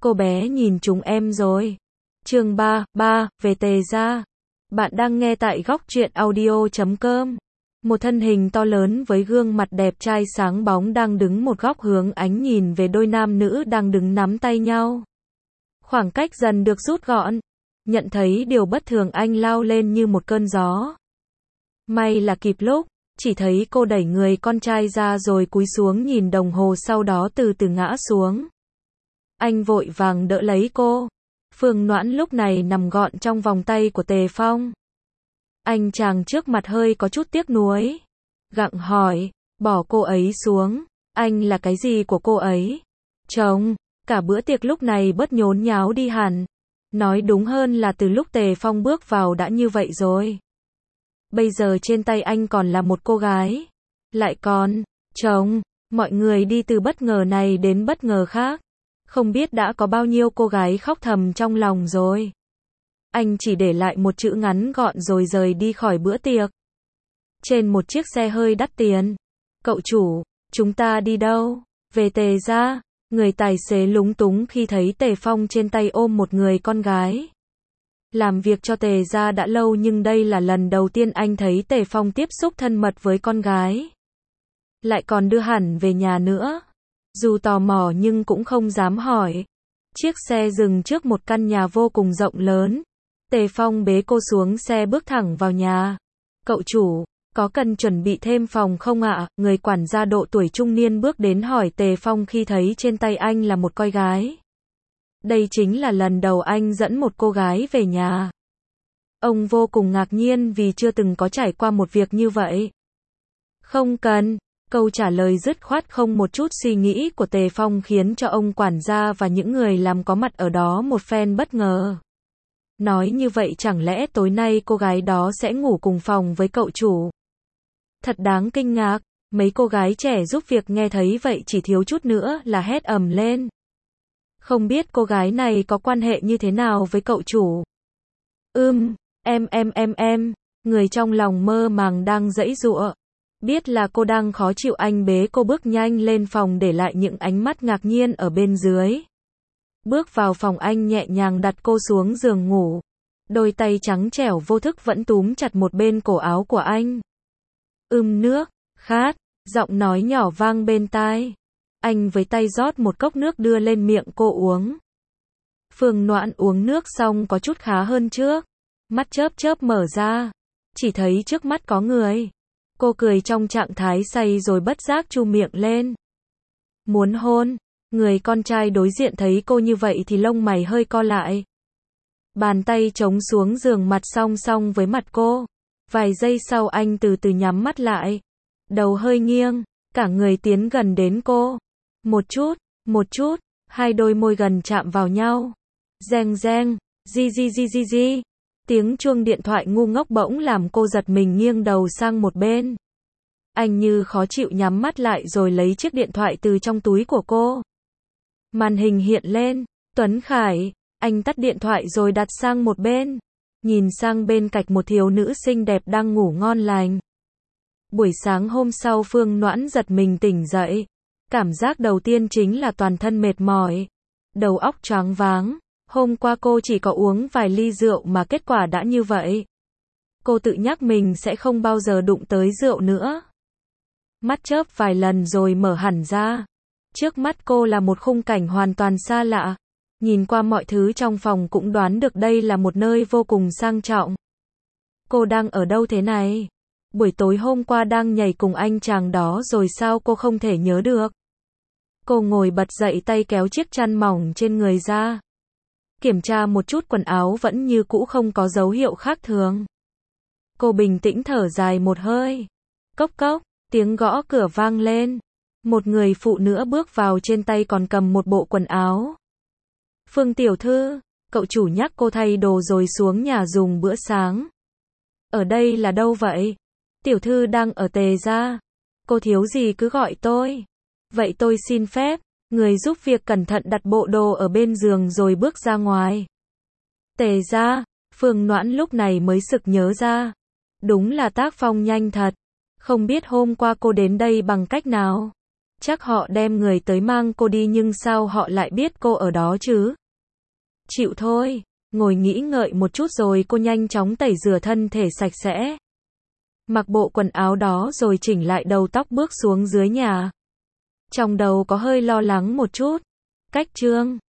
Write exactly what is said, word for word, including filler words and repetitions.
cô bé nhìn chúng em rồi. Chương ba, ba, về Tề gia. Bạn đang nghe tại góc truyện audio chấm com. Một thân hình to lớn với gương mặt đẹp trai sáng bóng đang đứng một góc hướng ánh nhìn về đôi nam nữ đang đứng nắm tay nhau. Khoảng cách dần được rút gọn. Nhận thấy điều bất thường anh lao lên như một cơn gió. May là kịp lúc, chỉ thấy cô đẩy người con trai ra rồi cúi xuống nhìn đồng hồ sau đó từ từ ngã xuống. Anh vội vàng đỡ lấy cô. Phương Noãn lúc này nằm gọn trong vòng tay của Tề Phong. Anh chàng trước mặt hơi có chút tiếc nuối. Gặng hỏi, bỏ cô ấy xuống, anh là cái gì của cô ấy? Chồng, cả bữa tiệc lúc này bớt nhốn nháo đi hẳn. Nói đúng hơn là từ lúc Tề Phong bước vào đã như vậy rồi. Bây giờ trên tay anh còn là một cô gái. Lại còn, chồng, mọi người đi từ bất ngờ này đến bất ngờ khác. Không biết đã có bao nhiêu cô gái khóc thầm trong lòng rồi. Anh chỉ để lại một chữ ngắn gọn rồi rời đi khỏi bữa tiệc. Trên một chiếc xe hơi đắt tiền. Cậu chủ, chúng ta đi đâu? Về Tề gia. Người tài xế lúng túng khi thấy Tề Phong trên tay ôm một người con gái. Làm việc cho Tề gia đã lâu nhưng đây là lần đầu tiên anh thấy Tề Phong tiếp xúc thân mật với con gái. Lại còn đưa hẳn về nhà nữa. Dù tò mò nhưng cũng không dám hỏi. Chiếc xe dừng trước một căn nhà vô cùng rộng lớn. Tề Phong bế cô xuống xe bước thẳng vào nhà. Cậu chủ, có cần chuẩn bị thêm phòng không ạ? Người quản gia độ tuổi trung niên bước đến hỏi Tề Phong khi thấy trên tay anh là một con gái. Đây chính là lần đầu anh dẫn một cô gái về nhà. Ông vô cùng ngạc nhiên vì chưa từng có trải qua một việc như vậy. Không cần. Câu trả lời dứt khoát không một chút suy nghĩ của Tề Phong khiến cho ông quản gia và những người làm có mặt ở đó một phen bất ngờ. Nói như vậy chẳng lẽ tối nay cô gái đó sẽ ngủ cùng phòng với cậu chủ? Thật đáng kinh ngạc, mấy cô gái trẻ giúp việc nghe thấy vậy chỉ thiếu chút nữa là hét ầm lên. Không biết cô gái này có quan hệ như thế nào với cậu chủ? Ưm, em em em em, người trong lòng mơ màng đang giãy giụa. Biết là cô đang khó chịu anh bế cô bước nhanh lên phòng để lại những ánh mắt ngạc nhiên ở bên dưới. Bước vào phòng anh nhẹ nhàng đặt cô xuống giường ngủ. Đôi tay trắng trẻo vô thức vẫn túm chặt một bên cổ áo của anh. Ưm nước, khát, giọng nói nhỏ vang bên tai. Anh với tay rót một cốc nước đưa lên miệng cô uống. Phương Noãn uống nước xong có chút khá hơn trước. Mắt chớp chớp mở ra. Chỉ thấy trước mắt có người. Cô cười trong trạng thái say rồi bất giác chu miệng lên. Muốn hôn. Người con trai đối diện thấy cô như vậy thì lông mày hơi co lại. Bàn tay chống xuống giường mặt song song với mặt cô. Vài giây sau anh từ từ nhắm mắt lại. Đầu hơi nghiêng. Cả người tiến gần đến cô. Một chút, một chút. Hai đôi môi gần chạm vào nhau. Reng reng. Di di di di di. Tiếng chuông điện thoại ngu ngốc bỗng làm cô giật mình nghiêng đầu sang một bên. Anh như khó chịu nhắm mắt lại rồi lấy chiếc điện thoại từ trong túi của cô. Màn hình hiện lên, Tuấn Khải, anh tắt điện thoại rồi đặt sang một bên. Nhìn sang bên cạnh một thiếu nữ xinh đẹp đang ngủ ngon lành. Buổi sáng hôm sau Phương Noãn giật mình tỉnh dậy. Cảm giác đầu tiên chính là toàn thân mệt mỏi. Đầu óc choáng váng. Hôm qua cô chỉ có uống vài ly rượu mà kết quả đã như vậy. Cô tự nhắc mình sẽ không bao giờ đụng tới rượu nữa. Mắt chớp vài lần rồi mở hẳn ra. Trước mắt cô là một khung cảnh hoàn toàn xa lạ. Nhìn qua mọi thứ trong phòng cũng đoán được đây là một nơi vô cùng sang trọng. Cô đang ở đâu thế này? Buổi tối hôm qua đang nhảy cùng anh chàng đó rồi sao cô không thể nhớ được? Cô ngồi bật dậy tay kéo chiếc chăn mỏng trên người ra. Kiểm tra một chút quần áo vẫn như cũ không có dấu hiệu khác thường. Cô bình tĩnh thở dài một hơi. Cốc cốc, tiếng gõ cửa vang lên. Một người phụ nữ bước vào trên tay còn cầm một bộ quần áo. Phương tiểu thư, cậu chủ nhắc cô thay đồ rồi xuống nhà dùng bữa sáng. Ở đây là đâu vậy? Tiểu thư đang ở Tề gia. Cô thiếu gì cứ gọi tôi. Vậy tôi xin phép. Người giúp việc cẩn thận đặt bộ đồ ở bên giường rồi bước ra ngoài. Tề gia, Phương Noãn lúc này mới sực nhớ ra. Đúng là tác phong nhanh thật. Không biết hôm qua cô đến đây bằng cách nào. Chắc họ đem người tới mang cô đi nhưng sao họ lại biết cô ở đó chứ? Chịu thôi. Ngồi nghĩ ngợi một chút rồi cô nhanh chóng tẩy rửa thân thể sạch sẽ. Mặc bộ quần áo đó rồi chỉnh lại đầu tóc bước xuống dưới nhà. Trong đầu có hơi lo lắng một chút. Cách Trương